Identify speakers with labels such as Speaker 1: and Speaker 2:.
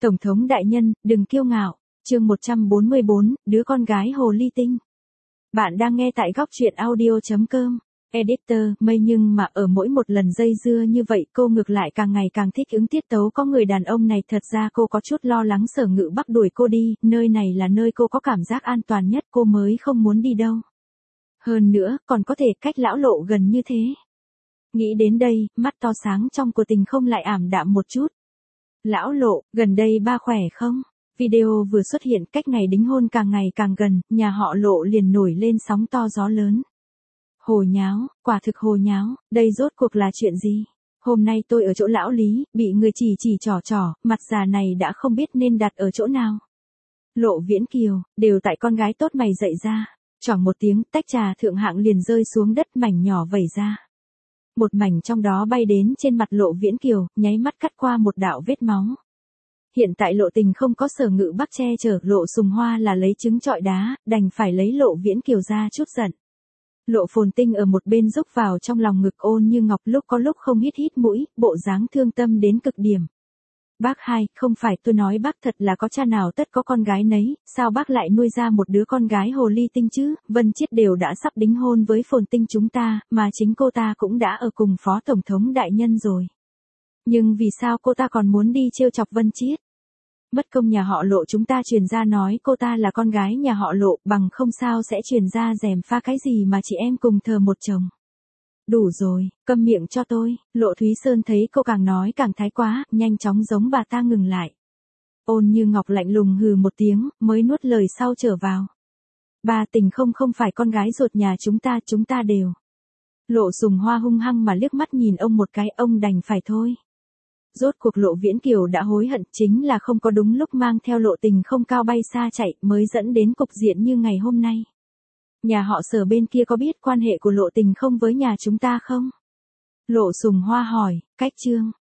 Speaker 1: Tổng thống đại nhân, đừng kiêu ngạo. Chương 144, đứa con gái hồ ly tinh. Bạn đang nghe tại góc truyện audio.com. Editor, mây nhưng mà ở mỗi một lần dây dưa như vậy cô ngược lại càng ngày càng thích ứng tiết tấu có người đàn ông này. Thật ra cô có chút lo lắng Sở Ngự Bắc đuổi cô đi, nơi này là nơi cô có cảm giác an toàn nhất, cô mới không muốn đi đâu. Hơn nữa, còn có thể cách lão Lộ gần như thế. Nghĩ đến đây, mắt to sáng trong của Tình Không lại ảm đạm một chút. Lão Lộ, gần đây ba khỏe không? Video vừa xuất hiện, cách ngày đính hôn càng ngày càng gần, nhà họ Lộ liền nổi lên sóng to gió lớn. Hồ nháo, quả thực hồ nháo, đây rốt cuộc là chuyện gì? Hôm nay tôi ở chỗ lão Lý, bị người chỉ trỏ, mặt già này đã không biết nên đặt ở chỗ nào. Lộ Viễn Kiều, đều tại con gái tốt mày dạy ra. Choảng một tiếng, tách trà thượng hạng liền rơi xuống đất, mảnh nhỏ vẩy ra. Một mảnh trong đó bay đến trên mặt Lộ Viễn Kiều, nháy mắt cắt qua một đạo vết máu. Hiện tại Lộ Tình không có Sở Ngự Bắc che chở, Lộ Sùng Hoa là lấy trứng trọi đá, đành phải lấy Lộ Viễn Kiều ra chút giận. Lộ Phồn Tinh ở một bên rúc vào trong lòng ngực Ôn Như Ngọc, lúc có lúc không hít mũi, bộ dáng thương tâm đến cực điểm. Bác hai, không phải tôi nói bác, thật là có cha nào tất có con gái nấy, sao bác lại nuôi ra một đứa con gái hồ ly tinh chứ? Vân Chiết đều đã sắp đính hôn với Phồn Tinh chúng ta, mà chính cô ta cũng đã ở cùng Phó Tổng thống đại nhân rồi. Nhưng vì sao cô ta còn muốn đi trêu chọc Vân Chiết? Mất công nhà họ Lộ chúng ta truyền ra nói cô ta là con gái nhà họ Lộ, bằng không sao sẽ truyền ra gièm pha cái gì mà chị em cùng thờ một chồng. Đủ rồi, câm miệng cho tôi. Lộ Thúy Sơn thấy cô càng nói càng thái quá, nhanh chóng giống bà ta ngừng lại. Ôn Như Ngọc lạnh lùng hừ một tiếng, mới nuốt lời sau trở vào. Bà Tình không phải con gái ruột nhà chúng ta đều. Lộ Sùng Hoa hung hăng mà liếc mắt nhìn ông một cái, ông đành phải thôi. Rốt cuộc Lộ Viễn Kiều đã hối hận, chính là không có đúng lúc mang theo Lộ Tình không cao bay xa chạy, mới dẫn đến cục diện như ngày hôm nay. Nhà họ Sở bên kia có biết quan hệ của Lộ Tình không với nhà chúng ta không? Lộ Sùng Hoa hỏi, cách chương.